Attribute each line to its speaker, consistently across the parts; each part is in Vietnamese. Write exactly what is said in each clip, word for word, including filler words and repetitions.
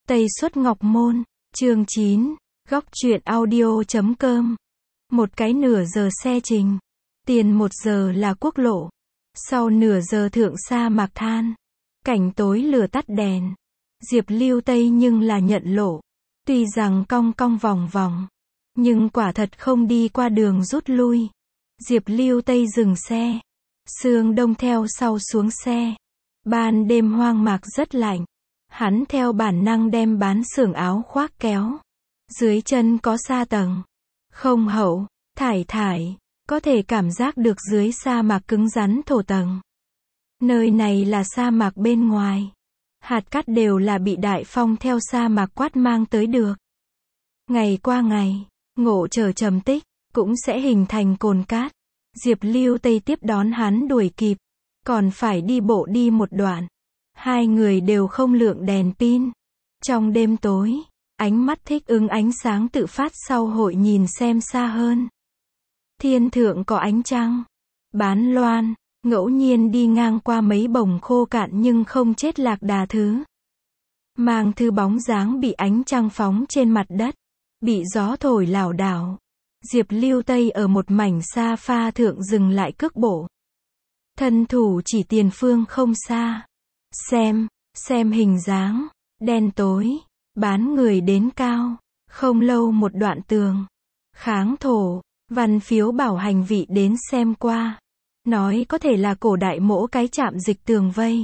Speaker 1: Tây Xuất Ngọc Môn, chương chín, góc truyện audio chấm com. Một cái nửa giờ xe trình. Tiền một giờ là quốc lộ. Sau nửa giờ thượng sa mạc than. Cảnh tối lửa tắt đèn. Diệp Lưu Tây nhưng là nhận lộ. Tuy rằng cong cong vòng vòng, nhưng quả thật không đi qua đường rút lui. Diệp Lưu Tây dừng xe. Sương Đông theo sau xuống xe. Ban đêm hoang mạc rất lạnh. Hắn theo bản năng đem bán xưởng áo khoác kéo. Dưới chân có sa tầng. Không hậu, thải thải, có thể cảm giác được dưới sa mạc cứng rắn thổ tầng. Nơi này là sa mạc bên ngoài. Hạt cát đều là bị đại phong theo sa mạc quát mang tới được. Ngày qua ngày, ngộ trở trầm tích, cũng sẽ hình thành cồn cát. Diệp Lưu Tây tiếp đón hắn đuổi kịp. Còn phải đi bộ đi một đoạn. Hai người đều không lượng đèn pin. Trong đêm tối, ánh mắt thích ứng ánh sáng tự phát sau hội nhìn xem xa hơn. Thiên thượng có ánh trăng. Bán loan, ngẫu nhiên đi ngang qua mấy bồng khô cạn nhưng không chết lạc đà thứ. Mang thư bóng dáng bị ánh trăng phóng trên mặt đất. Bị gió thổi lảo đảo. Diệp Lưu Tây ở một mảnh sa pha thượng dừng lại cước bộ. Thân thủ chỉ tiền phương không xa. Xem, xem hình dáng, đen tối, bán người đến cao, không lâu một đoạn tường. Kháng thổ, văn phiếu bảo hành vị đến xem qua. Nói có thể là cổ đại mỗ cái trạm dịch tường vây.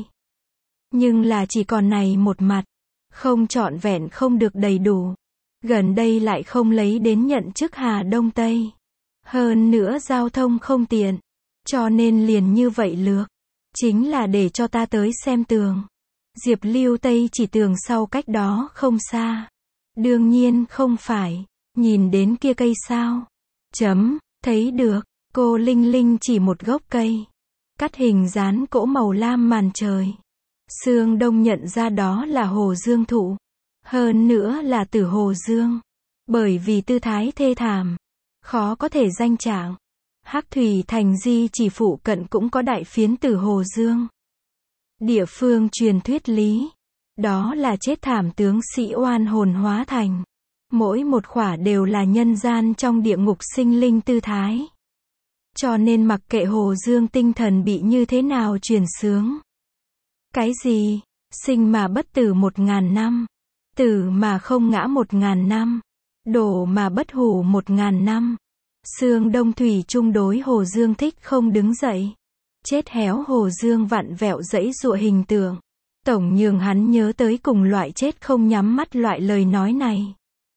Speaker 1: Nhưng là chỉ còn này một mặt, không trọn vẹn không được đầy đủ. Gần đây lại không lấy đến nhận chức Hà Đông Tây. Hơn nữa giao thông không tiện, cho nên liền như vậy lược. Chính là để cho ta tới xem tường. Diệp Lưu Tây chỉ tường sau cách đó không xa. Đương nhiên không phải. Nhìn đến kia cây sao? Chấm, thấy được. Cô Linh Linh chỉ một gốc cây. Cắt hình dán cỗ màu lam màn trời. Sương Đông nhận ra đó là hồ dương thụ. Hơn nữa là tử hồ dương. Bởi vì tư thái thê thảm, khó có thể danh trạng. Hắc Thủy Thành Di chỉ phụ cận cũng có đại phiến tử hồ dương. Địa phương truyền thuyết lý. Đó là chết thảm tướng sĩ oan hồn hóa thành. Mỗi một khỏa đều là nhân gian trong địa ngục sinh linh tư thái. Cho nên mặc kệ hồ dương tinh thần bị như thế nào truyền sướng. Cái gì? Sinh mà bất tử một ngàn năm. Tử mà không ngã một ngàn năm. Đổ mà bất hủ một ngàn năm. Sương Đông thủy chung đối hồ dương thích không đứng dậy. Chết héo hồ dương vặn vẹo dãy dụa hình tượng. Tổng nhường hắn nhớ tới cùng loại chết không nhắm mắt loại lời nói này.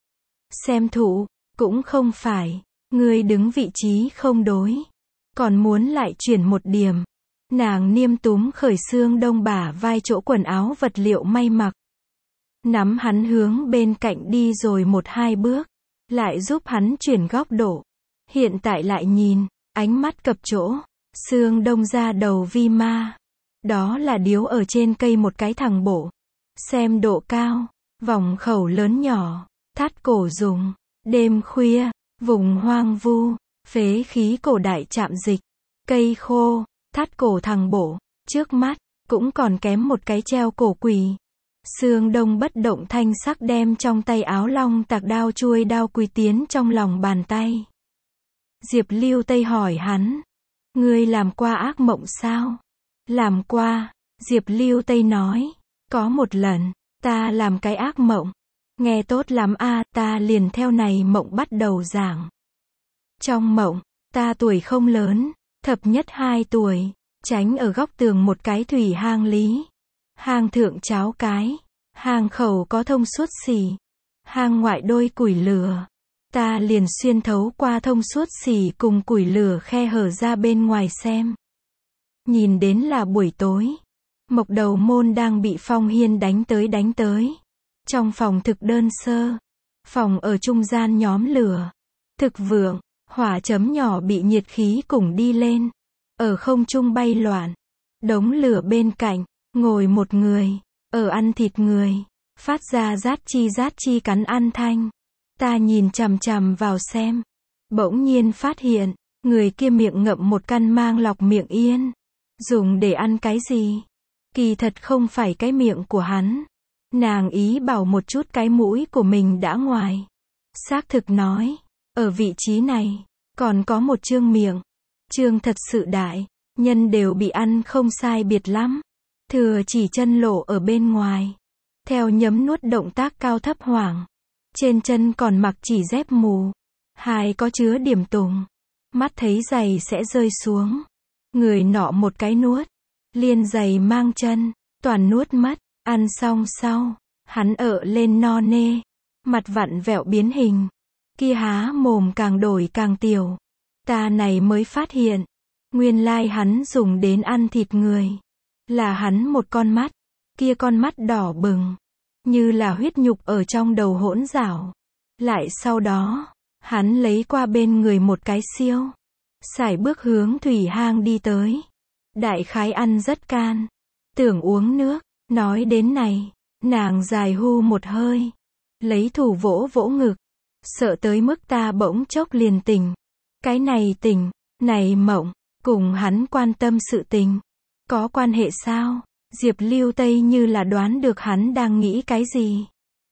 Speaker 1: Xem thụ, cũng không phải. Ngươi đứng vị trí không đối. Còn muốn lại chuyển một điểm. Nàng niêm túm khởi Sương Đông bả vai chỗ quần áo vật liệu may mặc. Nắm hắn hướng bên cạnh đi rồi một hai bước. Lại giúp hắn chuyển góc độ. Hiện tại lại nhìn, ánh mắt cập chỗ. Sương Đông ra đầu vi ma. Đó là điếu ở trên cây một cái thằng bổ. Xem độ cao, vòng khẩu lớn nhỏ, thắt cổ dùng. Đêm khuya, vùng hoang vu, phế khí cổ đại trạm dịch. Cây khô, thắt cổ thằng bổ. Trước mắt, cũng còn kém một cái treo cổ quỷ. Sương Đông bất động thanh sắc đem trong tay áo long tạc đao chuôi đao quỳ tiến trong lòng bàn tay. Diệp Lưu Tây hỏi hắn. Ngươi làm qua ác mộng sao? Làm qua, Diệp Lưu Tây nói. Có một lần, ta làm cái ác mộng. Nghe tốt lắm a, à, ta liền theo này mộng bắt đầu giảng. Trong mộng, ta tuổi không lớn, thập nhất hai tuổi, tránh ở góc tường một cái thủy hang lý. Hang thượng cháo cái, hang khẩu có thông suốt xỉ. Hang ngoại đôi củi lửa. Ta liền xuyên thấu qua thông suốt xỉ cùng củi lửa khe hở ra bên ngoài xem. Nhìn đến là buổi tối. Mộc đầu môn đang bị phong hiên đánh tới đánh tới. Trong phòng thực đơn sơ. Phòng ở trung gian nhóm lửa. Thực vượng, hỏa chấm nhỏ bị nhiệt khí cùng đi lên. Ở không trung bay loạn. Đống lửa bên cạnh, ngồi một người. Ở ăn thịt người. Phát ra rát chi rát chi cắn ăn thanh. Ta nhìn chằm chằm vào xem. Bỗng nhiên phát hiện, người kia miệng ngậm một căn mang lọc miệng yên. Dùng để ăn cái gì? Kỳ thật không phải cái miệng của hắn. Nàng ý bảo một chút cái mũi của mình đã ngoài. Xác thực nói, ở vị trí này, còn có một chương miệng. Chương thật sự đại, nhân đều bị ăn không sai biệt lắm. Thừa chỉ chân lộ ở bên ngoài. Theo nhấm nuốt động tác cao thấp hoảng. Trên chân còn mặc chỉ dép mù. Hai có chứa điểm tùng. Mắt thấy giày sẽ rơi xuống. Người nọ một cái nuốt. Liên giày mang chân. Toàn nuốt mất. Ăn xong sau. Hắn ợ lên no nê. Mặt vặn vẹo biến hình. Kia há mồm càng đổi càng tiểu. Ta này mới phát hiện. Nguyên lai hắn dùng đến ăn thịt người. Là hắn một con mắt. Kia con mắt đỏ bừng. Như là huyết nhục ở trong đầu hỗn rảo. Lại sau đó, hắn lấy qua bên người một cái siêu. Sải bước hướng thủy hang đi tới. Đại khái ăn rất can. Tưởng uống nước. Nói đến này, nàng dài hu một hơi. Lấy thủ vỗ vỗ ngực. Sợ tới mức ta bỗng chốc liền tỉnh. Cái này tỉnh, này mộng, cùng hắn quan tâm sự tình. Có quan hệ sao? Diệp Lưu Tây như là đoán được hắn đang nghĩ cái gì.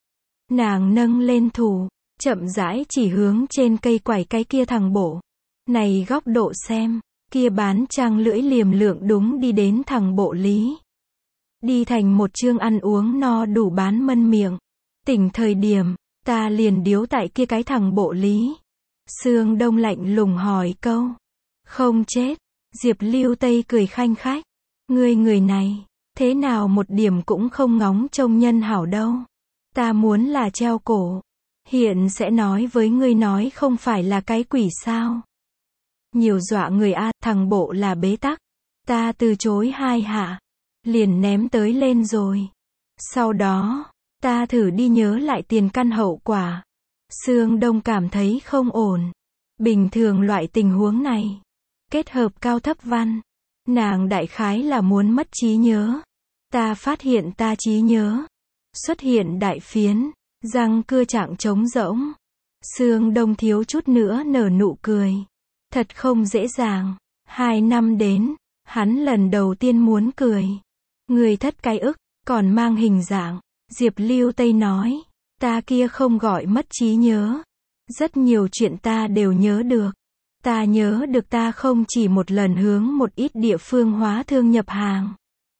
Speaker 1: Nàng nâng lên thủ, chậm rãi chỉ hướng trên cây quải cái kia thằng bổ. Này góc độ xem, kia bán trang lưỡi liềm lượng đúng đi đến thằng bộ lý. Đi thành một chương ăn uống no đủ bán mân miệng. Tỉnh thời điểm, ta liền điếu tại kia cái thằng bộ lý. Sương Đông lạnh lùng hỏi câu. Không chết. Diệp Lưu Tây cười khanh khách. Ngươi người này, thế nào một điểm cũng không ngóng trông nhân hảo đâu. Ta muốn là treo cổ. Hiện sẽ nói với ngươi nói không phải là cái quỷ sao. Nhiều dọa người a, thằng bộ là bế tắc. Ta từ chối hai hạ. Liền ném tới lên rồi. Sau đó, ta thử đi nhớ lại tiền căn hậu quả. Sương Đông cảm thấy không ổn. Bình thường loại tình huống này. Kết hợp cao thấp văn. Nàng đại khái là muốn mất trí nhớ. Ta phát hiện ta trí nhớ. Xuất hiện đại phiến. Răng cưa trạng trống rỗng. Sương Đông thiếu chút nữa nở nụ cười. Thật không dễ dàng. Hai năm đến. Hắn lần đầu tiên muốn cười. Người thất cái ức. Còn mang hình dạng. Diệp Lưu Tây nói. Ta kia không gọi mất trí nhớ. Rất nhiều chuyện ta đều nhớ được. Ta nhớ được ta không chỉ một lần hướng một ít địa phương hóa thương nhập hàng.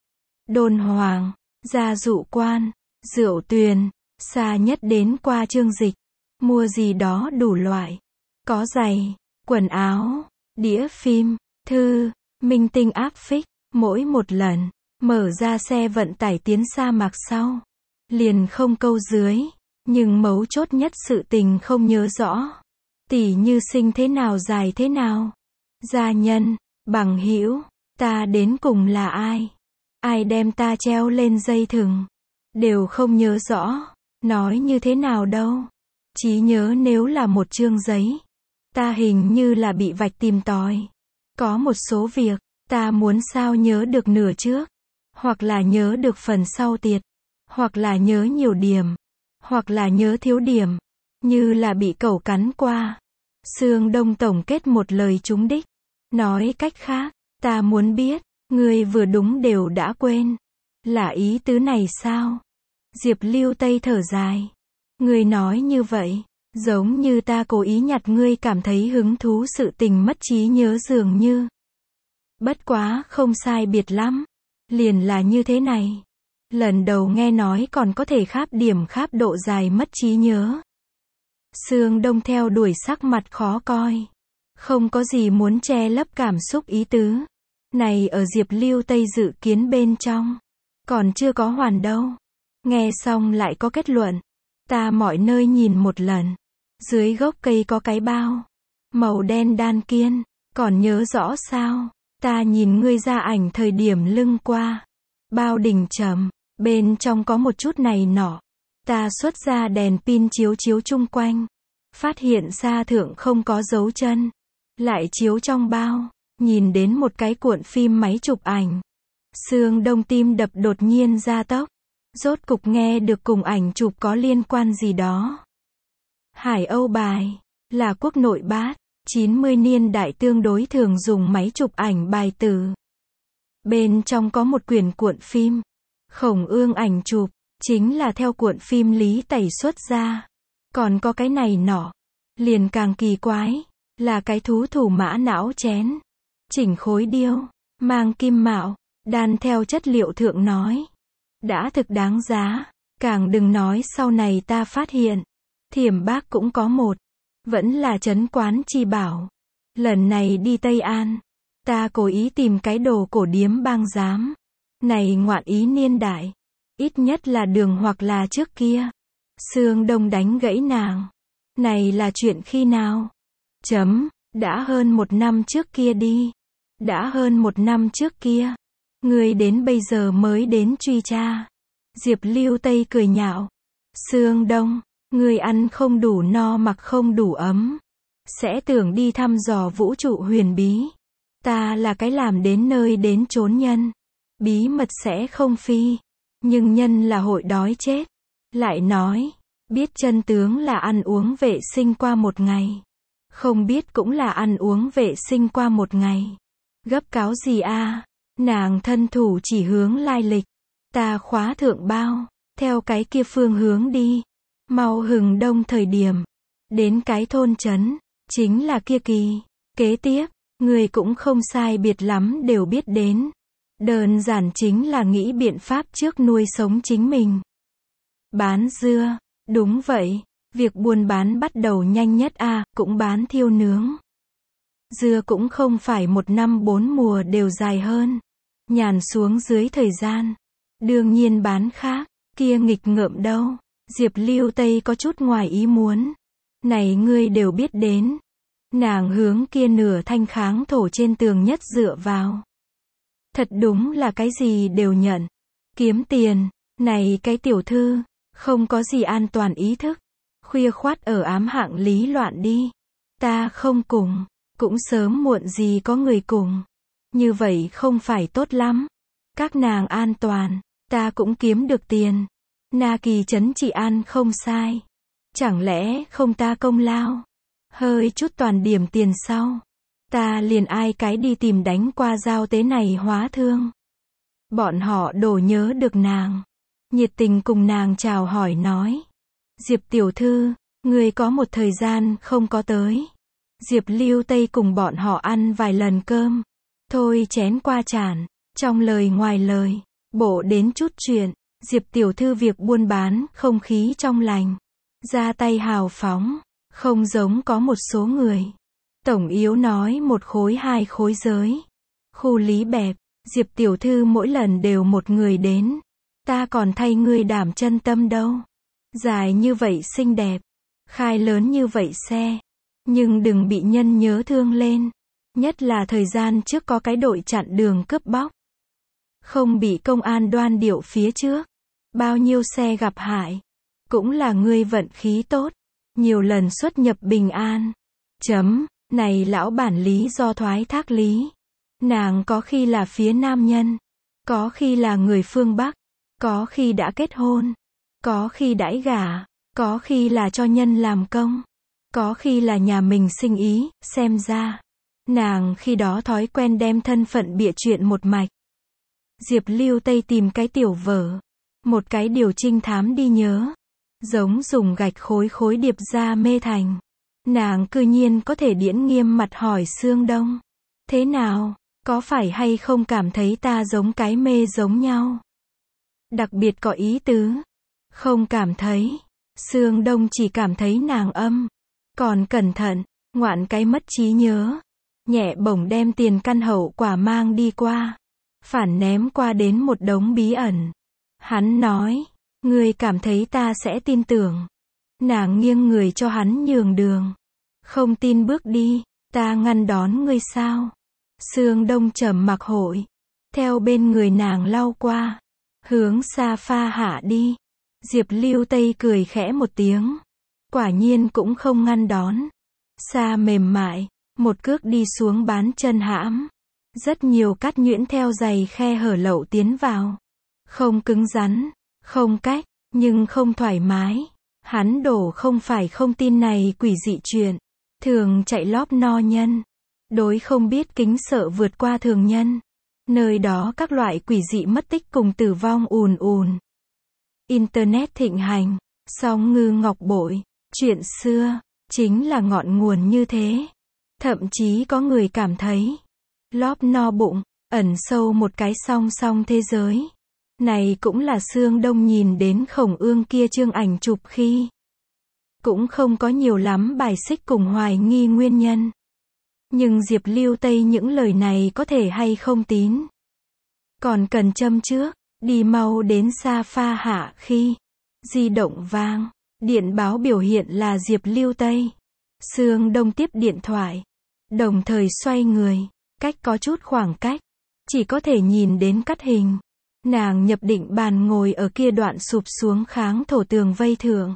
Speaker 1: Đôn Hoàng, Gia Dụ Quan, Rượu Tuyền, xa nhất đến qua Trương Dịch. Mua gì đó đủ loại. Có giày, quần áo, đĩa phim, thư, minh tinh áp phích. Mỗi một lần, mở ra xe vận tải tiến sa mạc sau. Liền không câu dưới. Nhưng mấu chốt nhất sự tình không nhớ rõ. Tỷ như sinh thế nào dài thế nào. Gia nhân, bằng hữu, ta đến cùng là ai. Ai đem ta treo lên dây thừng. Đều không nhớ rõ. Nói như thế nào đâu. Trí nhớ nếu là một chương giấy. Ta hình như là bị vạch tìm tòi. Có một số việc, ta muốn sao nhớ được nửa trước. Hoặc là nhớ được phần sau tiệt. Hoặc là nhớ nhiều điểm. Hoặc là nhớ thiếu điểm. Như là bị cẩu cắn qua. Sương Đông tổng kết một lời trúng đích. Nói cách khác, ta muốn biết, ngươi vừa đúng đều đã quên. Là ý tứ này sao? Diệp Lưu Tây thở dài. Ngươi nói như vậy, giống như ta cố ý nhặt ngươi cảm thấy hứng thú sự tình mất trí nhớ dường như. Bất quá không sai biệt lắm. Liền là như thế này. Lần đầu nghe nói còn có thể kháp điểm kháp độ dài mất trí nhớ. Sương Đông theo đuổi sắc mặt khó coi. Không có gì muốn che lấp cảm xúc ý tứ. Này ở Diệp Lưu Tây dự kiến bên trong. Còn chưa có hoàn đâu. Nghe xong lại có kết luận. Ta mọi nơi nhìn một lần. Dưới gốc cây có cái bao. Màu đen đan kiên. Còn nhớ rõ sao? Ta nhìn ngươi ra ảnh thời điểm lưng qua. Bao đỉnh trầm. Bên trong có một chút này nọ. Ta xuất ra đèn pin chiếu chiếu chung quanh. Phát hiện xa thượng không có dấu chân. Lại chiếu trong bao. Nhìn đến một cái cuộn phim máy chụp ảnh. Sương Đông tim đập đột nhiên gia tốc. Rốt cục nghe được cùng ảnh chụp có liên quan gì đó. Hải Âu bài. Là quốc nội bát. chín mươi niên đại tương đối thường dùng máy chụp ảnh bài từ. Bên trong có một quyển cuộn phim. Khổng Ương ảnh chụp. chính là theo cuộn phim Lý Tẩy xuất ra. Còn có cái này nọ, liền càng kỳ quái, là cái thú thủ mã não chén, chỉnh khối điêu, mang kim mạo, đan theo chất liệu thượng nói. Đã thực đáng giá, càng đừng nói sau này ta phát hiện, Thiểm Bác cũng có một, vẫn là trấn quán chi bảo. Lần này đi Tây An, ta cố ý tìm cái đồ cổ điếm bang giám. Này ngoạn ý niên đại, ít nhất là đường hoặc là trước kia. Sương Đông đánh gãy nàng. Này là chuyện khi nào? Chấm, đã hơn một năm trước kia đi. Đã hơn một năm trước kia. Người đến bây giờ mới đến truy tra. Diệp Lưu Tây cười nhạo. Sương Đông, người ăn không đủ no mặc không đủ ấm. Sẽ tưởng đi thăm dò vũ trụ huyền bí. Ta là cái làm đến nơi đến chốn nhân. Bí mật sẽ không phi. Nhưng nhân là hội đói chết. Lại nói, biết chân tướng là ăn uống vệ sinh qua một ngày. Không biết cũng là ăn uống vệ sinh qua một ngày. Gấp cáo gì a? Nàng thân thủ chỉ hướng lai lịch. Ta khóa thượng bao, theo cái kia phương hướng đi. Mau hừng đông thời điểm. Đến cái thôn trấn, chính là kia kỳ. Kế tiếp, người cũng không sai biệt lắm đều biết đến. Đơn giản chính là nghĩ biện pháp trước nuôi sống chính mình. Bán dưa, đúng vậy, việc buôn bán bắt đầu nhanh nhất a, à, cũng bán thiêu nướng. Dưa cũng không phải một năm bốn mùa đều dài hơn. Nhàn xuống dưới thời gian. Đương nhiên bán khác, kia nghịch ngợm đâu. Diệp Lưu Tây có chút ngoài ý muốn. Này ngươi đều biết đến. Nàng hướng kia nửa thanh kháng thổ trên tường nhất dựa vào. Thật đúng là cái gì đều nhận. Kiếm tiền, này cái tiểu thư, không có gì an toàn ý thức. Khuya khoát ở ám hạng lý loạn đi. Ta không cùng, cũng sớm muộn gì có người cùng. Như vậy không phải tốt lắm. Các nàng an toàn, ta cũng kiếm được tiền. Na Kỳ trấn trị an không sai. Chẳng lẽ không ta công lao? Hơi chút toàn điểm tiền sau. Ta liền ai cái đi tìm đánh qua giao tế này hóa thương. Bọn họ đổ nhớ được nàng. Nhiệt tình cùng nàng chào hỏi nói. Diệp tiểu thư, người có một thời gian không có tới. Diệp Lưu Tây cùng bọn họ ăn vài lần cơm. Thôi chén qua chản, trong lời ngoài lời, bộ đến chút chuyện. Diệp tiểu thư việc buôn bán, không khí trong lành. Ra tay hào phóng, không giống có một số người. Tổng yếu nói một khối hai khối giới. Khu lý bẹp, Diệp tiểu thư mỗi lần đều một người đến. Ta còn thay ngươi đảm chân tâm đâu. Dài như vậy xinh đẹp. Khai lớn như vậy xe. Nhưng đừng bị nhân nhớ thương lên. Nhất là thời gian trước có cái đội chặn đường cướp bóc. Không bị công an đoan điệu phía trước. Bao nhiêu xe gặp hại. Cũng là ngươi vận khí tốt. Nhiều lần xuất nhập bình an. Chấm, này lão bản lý do thoái thác lý. Nàng có khi là phía nam nhân. Có khi là người phương Bắc. Có khi đã kết hôn. Có khi đãi gả. Có khi là cho nhân làm công. Có khi là nhà mình sinh ý, xem ra. Nàng khi đó thói quen đem thân phận bịa chuyện một mạch. Diệp Lưu Tây tìm cái tiểu vở. Một cái điều trinh thám đi nhớ. Giống dùng gạch khối khối điệp ra mê thành. Nàng cư nhiên có thể điễn nghiêm mặt hỏi Sương Đông. Thế nào, có phải hay không cảm thấy ta giống cái mê giống nhau? Đặc biệt có ý tứ. Không cảm thấy. Sương Đông chỉ cảm thấy nàng âm. Còn cẩn thận, ngoạn cái mất trí nhớ. Nhẹ bổng đem tiền căn hậu quả mang đi qua. Phản ném qua đến một đống bí ẩn. Hắn nói, ngươi cảm thấy ta sẽ tin tưởng. Nàng nghiêng người cho hắn nhường đường. Không tin bước đi, ta ngăn đón ngươi sao? Sương Đông trầm mặc hội. Theo bên người nàng lau qua. Hướng xa pha hạ đi. Diệp Lưu Tây cười khẽ một tiếng. Quả nhiên cũng không ngăn đón. Xa mềm mại, một cước đi xuống bán chân hãm. Rất nhiều cắt nhuyễn theo giày khe hở lậu tiến vào. Không cứng rắn, không cách, nhưng không thoải mái. Hắn đổ không phải không tin này quỷ dị chuyện. Thường chạy lóp no nhân. Đối không biết kính sợ vượt qua thường nhân. Nơi đó các loại quỷ dị mất tích cùng tử vong ùn ùn. Internet thịnh hành, song ngư ngọc bội, chuyện xưa, chính là ngọn nguồn như thế. Thậm chí có người cảm thấy, lóp no bụng, ẩn sâu một cái song song thế giới. Này cũng là Sương Đông nhìn đến Khổng Ương kia chương ảnh chụp khi. Cũng không có nhiều lắm bài xích cùng hoài nghi nguyên nhân. Nhưng Diệp Lưu Tây những lời này có thể hay không tín. Còn cần châm trước, đi mau đến xa pha hạ khi di động vang, điện báo biểu hiện là Diệp Lưu Tây. Sương Đông tiếp điện thoại, đồng thời xoay người, cách có chút khoảng cách, chỉ có thể nhìn đến cắt hình. Nàng nhập định bàn ngồi ở kia đoạn sụp xuống kháng thổ tường vây thượng.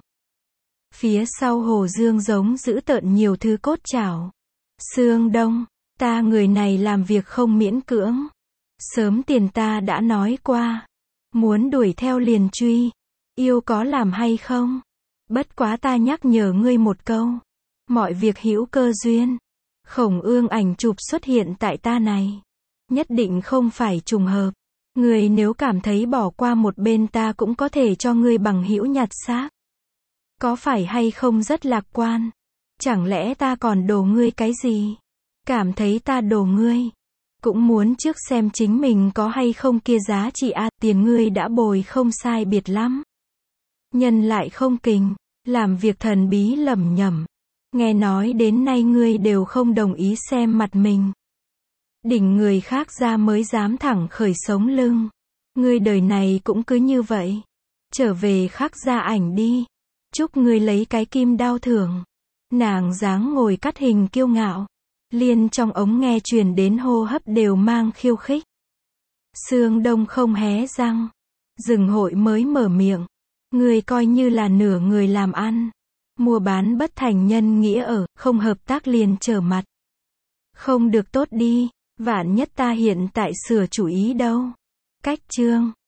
Speaker 1: Phía sau Hồ Dương giống giữ tợn nhiều thứ cốt chảo. Sương Đông, ta người này làm việc không miễn cưỡng. Sớm tiền ta đã nói qua. Muốn đuổi theo liền truy. Yêu có làm hay không? Bất quá ta nhắc nhở ngươi một câu. Mọi việc hữu cơ duyên. Khổng Ương ảnh chụp xuất hiện tại ta này. Nhất định không phải trùng hợp. Ngươi nếu cảm thấy bỏ qua một bên ta cũng có thể cho ngươi bằng hữu nhặt xác. Có phải hay không rất lạc quan? Chẳng lẽ ta còn đổ ngươi cái gì? Cảm thấy ta đổ ngươi. Cũng muốn trước xem chính mình có hay không kia giá trị a, tiền ngươi đã bồi không sai biệt lắm. Nhân lại không kình, làm việc thần bí lẩm nhẩm. Nghe nói đến nay ngươi đều không đồng ý xem mặt mình. Đỉnh người khác ra mới dám thẳng khởi sống lưng. Ngươi đời này cũng cứ như vậy. Trở về khắc ra ảnh đi. Chúc ngươi lấy cái kim đao thưởng. Nàng dáng ngồi cắt hình kiêu ngạo. Liên trong ống nghe truyền đến hô hấp đều mang khiêu khích. Sương Đông không hé răng. Dừng hội mới mở miệng. Ngươi coi như là nửa người làm ăn. Mua bán bất thành nhân nghĩa ở, không hợp tác liền trở mặt. Không được tốt đi. Vạn nhất ta hiện tại sửa chủ ý đâu. Cách chương.